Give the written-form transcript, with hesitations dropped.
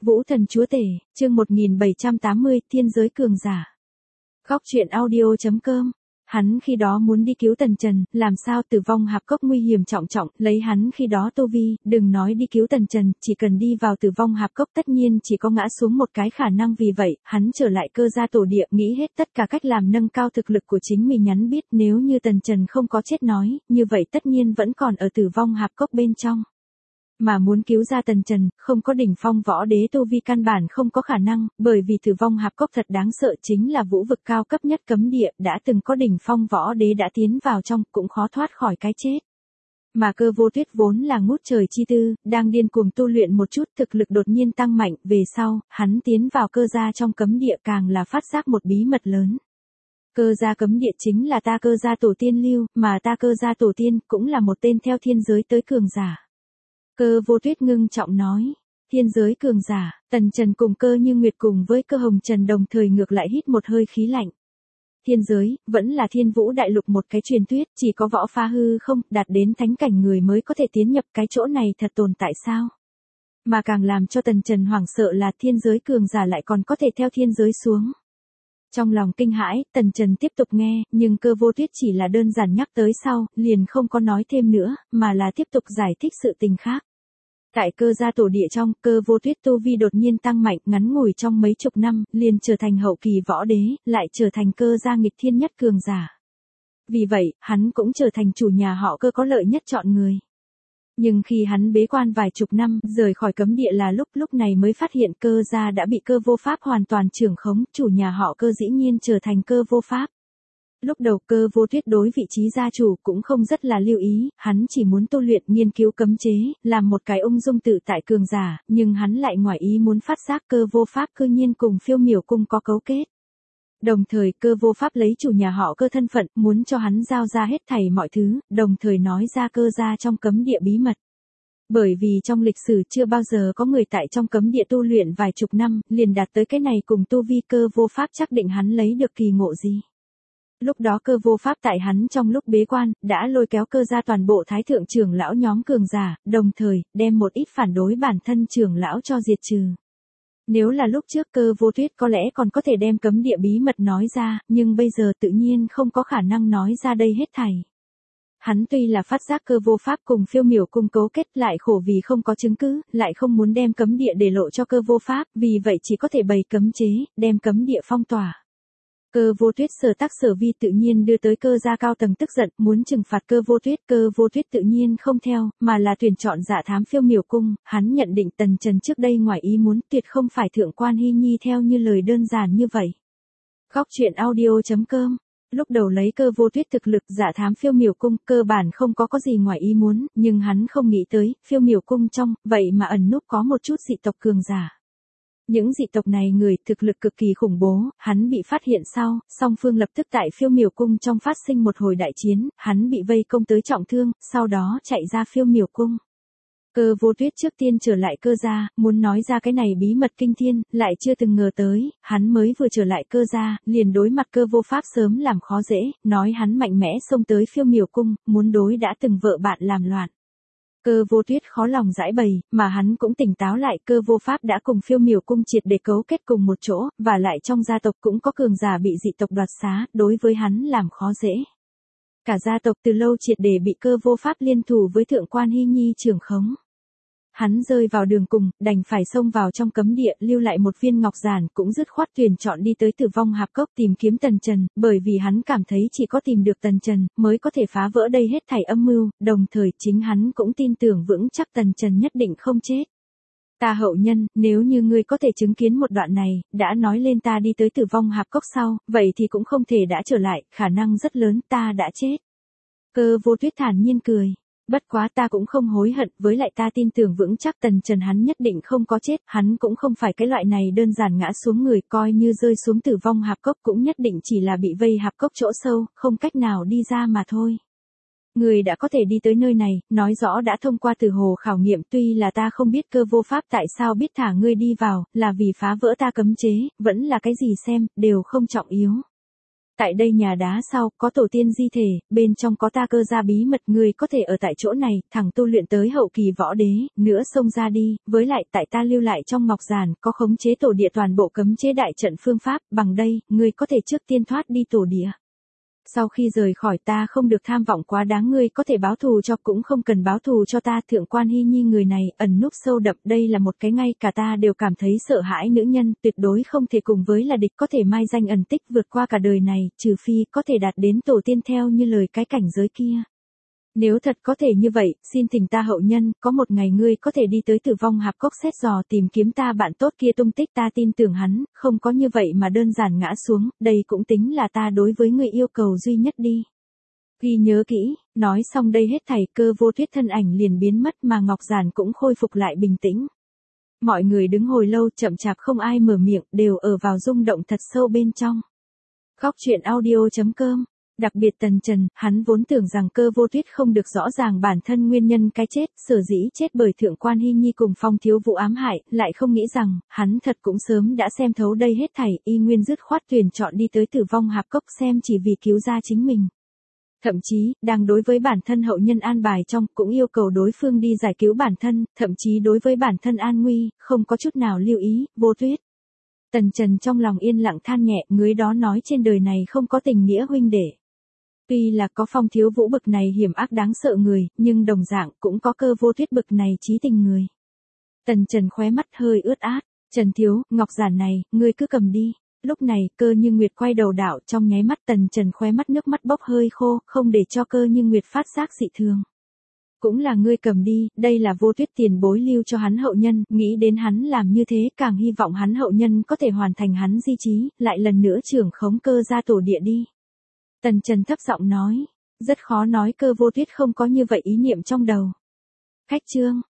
Vũ thần chúa tể, chương 1780, thiên giới cường giả. Góc truyện audio.com. Hắn khi đó muốn đi cứu Tần Trần, làm sao Tử Vong Hạp Cốc nguy hiểm trọng trọng, lấy hắn khi đó tu vi, đừng nói đi cứu Tần Trần, chỉ cần đi vào Tử Vong Hạp Cốc tất nhiên chỉ có ngã xuống một cái khả năng, vì vậy, hắn trở lại Cơ gia tổ địa, nghĩ hết tất cả cách làm nâng cao thực lực của chính mình, nhắn biết nếu như Tần Trần không có chết nói, như vậy tất nhiên vẫn còn ở Tử Vong Hạp Cốc bên trong. Mà muốn cứu ra Tần Trần, không có đỉnh phong võ đế tu vi căn bản không có khả năng, bởi vì Tử Vong Hạp Cốc thật đáng sợ, chính là vũ vực cao cấp nhất cấm địa, đã từng có đỉnh phong võ đế đã tiến vào trong, cũng khó thoát khỏi cái chết. Mà Cơ Vô Tuyết vốn là ngút trời chi tư, đang điên cuồng tu luyện một chút, thực lực đột nhiên tăng mạnh, về sau, hắn tiến vào Cơ gia trong cấm địa càng là phát giác một bí mật lớn. Cơ gia cấm địa chính là ta Cơ gia tổ tiên lưu, mà ta Cơ gia tổ tiên cũng là một tên theo thiên giới tới cường giả. Cơ Vô Tuyết ngưng trọng nói, thiên giới cường giả. Tần Trần cùng Cơ Như Nguyệt cùng với Cơ Hồng Trần đồng thời ngược lại hít một hơi khí lạnh. Thiên giới, vẫn là Thiên Vũ đại lục một cái truyền thuyết, chỉ có võ phá hư không, đạt đến thánh cảnh người mới có thể tiến nhập, cái chỗ này thật tồn tại sao? Mà càng làm cho Tần Trần hoảng sợ là thiên giới cường giả lại còn có thể theo thiên giới xuống. Trong lòng kinh hãi, Tần Trần tiếp tục nghe, nhưng Cơ Vô Tuyết chỉ là đơn giản nhắc tới sau, liền không có nói thêm nữa, mà là tiếp tục giải thích sự tình khác. Tại Cơ gia tổ địa trong, Cơ Vô Tuyết tu vi đột nhiên tăng mạnh, ngắn ngủi trong mấy chục năm, liền trở thành hậu kỳ võ đế, lại trở thành Cơ gia nghịch thiên nhất cường giả. Vì vậy, hắn cũng trở thành chủ nhà họ Cơ có lợi nhất chọn người. Nhưng khi hắn bế quan vài chục năm, rời khỏi cấm địa là lúc này mới phát hiện Cơ gia đã bị Cơ Vô Pháp hoàn toàn trưởng khống, chủ nhà họ Cơ dĩ nhiên trở thành Cơ Vô Pháp. Lúc đầu Cơ Vô Tuyết đối vị trí gia chủ cũng không rất là lưu ý, hắn chỉ muốn tu luyện nghiên cứu cấm chế, làm một cái ung dung tự tại cường giả, nhưng hắn lại ngoài ý muốn phát giác Cơ Vô Pháp cư nhiên cùng Phiêu Miểu cung có cấu kết. Đồng thời Cơ Vô Pháp lấy chủ nhà họ Cơ thân phận, muốn cho hắn giao ra hết thảy mọi thứ, đồng thời nói ra Cơ gia trong cấm địa bí mật. Bởi vì trong lịch sử chưa bao giờ có người tại trong cấm địa tu luyện vài chục năm, liền đạt tới cái này cùng tu vi. Cơ Vô Pháp chắc định hắn lấy được kỳ ngộ gì. Lúc đó Cơ Vô Pháp tại hắn trong lúc bế quan, đã lôi kéo Cơ gia toàn bộ thái thượng trưởng lão nhóm cường giả, đồng thời, đem một ít phản đối bản thân trưởng lão cho diệt trừ. Nếu là lúc trước Cơ Vô Tuyết có lẽ còn có thể đem cấm địa bí mật nói ra, nhưng bây giờ tự nhiên không có khả năng nói ra đây hết thảy. Hắn tuy là phát giác Cơ Vô Pháp cùng Phiêu Miểu cung cấu kết, lại khổ vì không có chứng cứ, lại không muốn đem cấm địa để lộ cho Cơ Vô Pháp, vì vậy chỉ có thể bày cấm chế, đem cấm địa phong tỏa. Cơ Vô Tuyết sở tác sở vi tự nhiên đưa tới Cơ gia cao tầng tức giận, muốn trừng phạt Cơ Vô Tuyết. Cơ Vô Tuyết tự nhiên không theo, mà là tuyển chọn Dạ Thám Phiêu Miểu cung. Hắn nhận định Tần Trần trước đây ngoài ý muốn, tuyệt không phải Thượng quan Hy Nhi theo như lời đơn giản như vậy. Góc truyện audio.com. Lúc đầu lấy Cơ Vô Tuyết thực lực, Dạ Thám Phiêu Miểu cung cơ bản không có gì ngoài ý muốn, nhưng hắn không nghĩ tới, Phiêu Miểu cung trong, vậy mà ẩn núp có một chút dị tộc cường giả. Những dị tộc này người thực lực cực kỳ khủng bố, hắn bị phát hiện sau, song phương lập tức tại Phiêu Miểu cung trong phát sinh một hồi đại chiến, hắn bị vây công tới trọng thương, sau đó chạy ra Phiêu Miểu cung. Cơ Vô Tuyết trước tiên trở lại Cơ gia, muốn nói ra cái này bí mật kinh thiên, lại chưa từng ngờ tới, hắn mới vừa trở lại Cơ gia, liền đối mặt Cơ Vô Pháp sớm làm khó dễ, nói hắn mạnh mẽ xông tới Phiêu Miểu cung, muốn đối đã từng vợ bạn làm loạn. Cơ Vô Tuyết khó lòng giải bày, mà hắn cũng tỉnh táo lại, Cơ Vô Pháp đã cùng Phiêu Miểu cung triệt để cấu kết cùng một chỗ, và lại trong gia tộc cũng có cường giả bị dị tộc đoạt xá, đối với hắn làm khó dễ. Cả gia tộc từ lâu triệt để bị Cơ Vô Pháp liên thủ với Thượng quan Hy Nhi trưởng khống. Hắn rơi vào đường cùng, đành phải xông vào trong cấm địa, lưu lại một viên ngọc giản, cũng dứt khoát tuyển chọn đi tới Tử Vong Hạp Cốc tìm kiếm Tần Trần, bởi vì hắn cảm thấy chỉ có tìm được Tần Trần, mới có thể phá vỡ đây hết thảy âm mưu, đồng thời chính hắn cũng tin tưởng vững chắc Tần Trần nhất định không chết. Ta hậu nhân, nếu như ngươi có thể chứng kiến một đoạn này, đã nói lên ta đi tới Tử Vong Hạp Cốc sau, vậy thì cũng không thể đã trở lại, khả năng rất lớn ta đã chết. Cơ Vô Tuyết thản nhiên cười. Bất quá ta cũng không hối hận, với lại ta tin tưởng vững chắc Tần Trần hắn nhất định không có chết, hắn cũng không phải cái loại này đơn giản ngã xuống người, coi như rơi xuống Tử Vong Hạp Cốc cũng nhất định chỉ là bị vây hạp cốc chỗ sâu, không cách nào đi ra mà thôi. Người đã có thể đi tới nơi này, nói rõ đã thông qua Tử Hồ khảo nghiệm, tuy là ta không biết Cơ Vô Pháp tại sao biết thả ngươi đi vào, là vì phá vỡ ta cấm chế, vẫn là cái gì xem, đều không trọng yếu. Tại đây nhà đá sau, có tổ tiên di thể, bên trong có ta cơ gia bí mật, người có thể ở tại chỗ này, thẳng tu luyện tới hậu kỳ võ đế, nữa xông ra đi, với lại tại ta lưu lại trong ngọc giản, có khống chế tổ địa toàn bộ cấm chế đại trận phương pháp, bằng đây, người có thể trước tiên thoát đi tổ địa. Sau khi rời khỏi ta không được tham vọng quá đáng, ngươi có thể báo thù cho cũng không cần báo thù cho ta. Thượng quan Hy Nhi người này ẩn núp sâu đậm, đây là một cái ngay cả ta đều cảm thấy sợ hãi nữ nhân, tuyệt đối không thể cùng với là địch, có thể mai danh ẩn tích vượt qua cả đời này, trừ phi có thể đạt đến tổ tiên theo như lời cái cảnh giới kia. Nếu thật có thể như vậy, xin thỉnh ta hậu nhân, có một ngày ngươi có thể đi tới Tử Vong Hạp Cốc xét dò tìm kiếm ta bạn tốt kia tung tích, ta tin tưởng hắn, không có như vậy mà đơn giản ngã xuống, đây cũng tính là ta đối với ngươi yêu cầu duy nhất đi. Ghi nhớ kỹ, nói xong đây hết thảy, Cơ Vô Tuyết thân ảnh liền biến mất mà ngọc giản cũng khôi phục lại bình tĩnh. Mọi người đứng hồi lâu chậm chạp không ai mở miệng, đều ở vào rung động thật sâu bên trong. Góc truyện audio.com. Đặc biệt Tần Trần, hắn vốn tưởng rằng Cơ Vô Tuyết không được rõ ràng bản thân nguyên nhân cái chết, sở dĩ chết bởi Thượng quan Hy Nhi cùng Phong Thiếu Vũ ám hại, lại không nghĩ rằng, hắn thật cũng sớm đã xem thấu đây hết thảy, y nguyên dứt khoát tuyển chọn đi tới Tử Vong Hạp Cốc xem chỉ vì cứu ra chính mình. Thậm chí, đang đối với bản thân hậu nhân an bài trong, cũng yêu cầu đối phương đi giải cứu bản thân, thậm chí đối với bản thân an nguy, không có chút nào lưu ý. Vô Tuyết. Tần Trần trong lòng yên lặng than nhẹ, người đó nói trên đời này không có tình nghĩa huynh đệ. Tuy là có Phong Thiếu Vũ bực này hiểm ác đáng sợ người, nhưng đồng dạng cũng có Cơ Vô Tuyết bực này chí tình người. Tần Trần khóe mắt hơi ướt át, Trần thiếu, ngọc giản này, ngươi cứ cầm đi. Lúc này, Cơ Như Nguyệt quay đầu đảo, trong nháy mắt Tần Trần khóe mắt nước mắt bốc hơi khô, không để cho Cơ Như Nguyệt phát giác dị thường. Cũng là ngươi cầm đi, đây là Vô Tuyết tiền bối lưu cho hắn hậu nhân, nghĩ đến hắn làm như thế càng hy vọng hắn hậu nhân có thể hoàn thành hắn di chí, lại lần nữa trưởng khống Cơ gia tổ địa đi. Tần Trần thấp giọng nói, rất khó nói Cơ Vô Tuyết không có như vậy ý niệm trong đầu. Khách chương.